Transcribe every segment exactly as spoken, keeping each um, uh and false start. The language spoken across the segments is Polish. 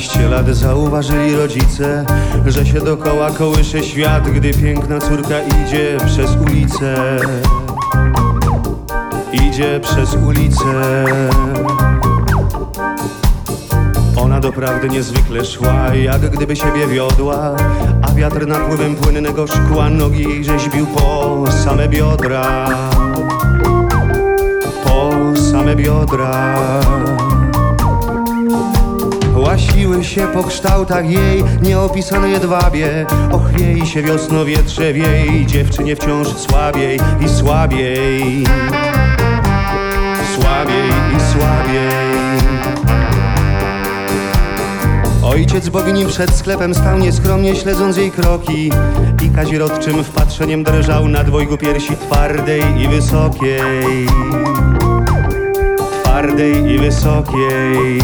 piętnaście lat zauważyli rodzice, że się dokoła kołysze świat, gdy piękna córka idzie przez ulicę. Idzie przez ulicę. Ona doprawdy niezwykle szła, jak gdyby siebie wiodła, a wiatr napływem płynnego szkła nogi jej rzeźbił po same biodra. Po same biodra. Łasiły się po kształtach jej nieopisane jedwabie. Ochwiej się wiosno wietrze wiej, dziewczynie wciąż słabiej i słabiej. Słabiej i słabiej. Ojciec bogini przed sklepem stał nieskromnie, śledząc jej kroki, i kazirodczym wpatrzeniem drżał na dwojgu piersi twardej i wysokiej. Twardej i wysokiej.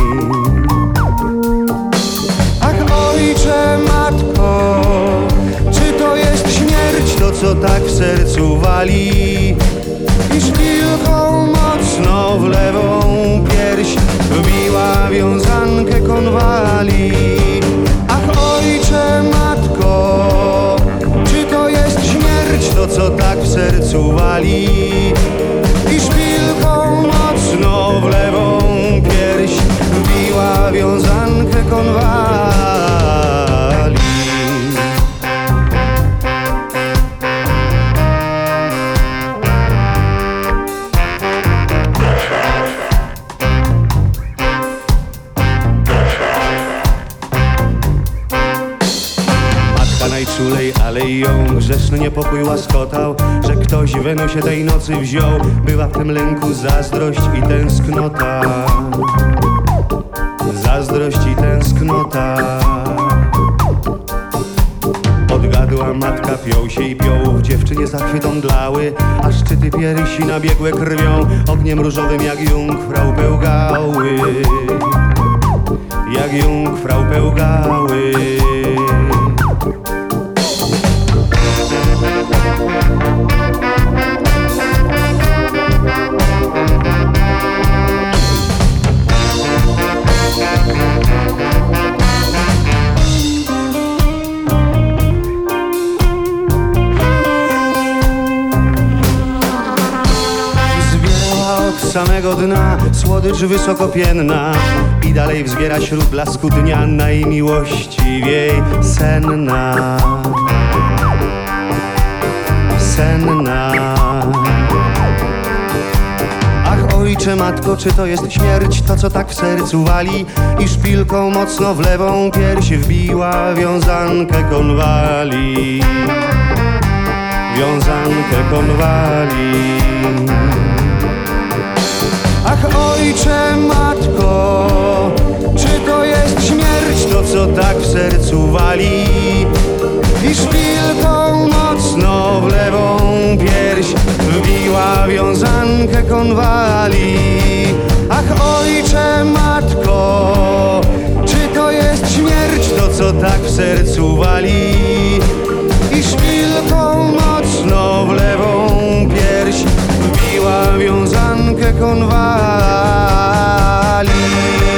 Ach, ojcze, matko, czy to jest śmierć, to co tak w sercu wali? I szpilką mocno w lewą pierś wbiła wiązankę konwali. Ach, ojcze, matko, czy to jest śmierć, to co tak w sercu wali? I szpilką mocno w lewą pierś wbiła wiązankę konwali. Najczulej, ale i ją grzeszny niepokój łaskotał, że ktoś w Wenusie tej nocy wziął. Była w tym lęku zazdrość i tęsknota. Zazdrość i tęsknota. Odgadła matka, piął się i piął, w dziewczynie zachwyt omdlały, a szczyty piersi nabiegłe krwią, ogniem różowym jak jungfrau pełgały. Jak jungfrau pełgały. Od samego dna słodycz wysokopienna i dalej wzbiera wśród blasku dnia najmiłościwiej senna. Senna. Ach, ojcze, matko, czy to jest śmierć, to co tak w sercu wali? I szpilką mocno w lewą pierś wbiła wiązankę konwali. Wiązankę konwali. Ach, ojcze, matko, czy to jest śmierć, to co tak w sercu wali? I szpilką mocno w lewą pierś wbiła wiązankę konwali. Ach, ojcze, matko, czy to jest śmierć, to co tak w sercu wali? I szpilką mocno w lewą pierś wbiła wiązankę konwali.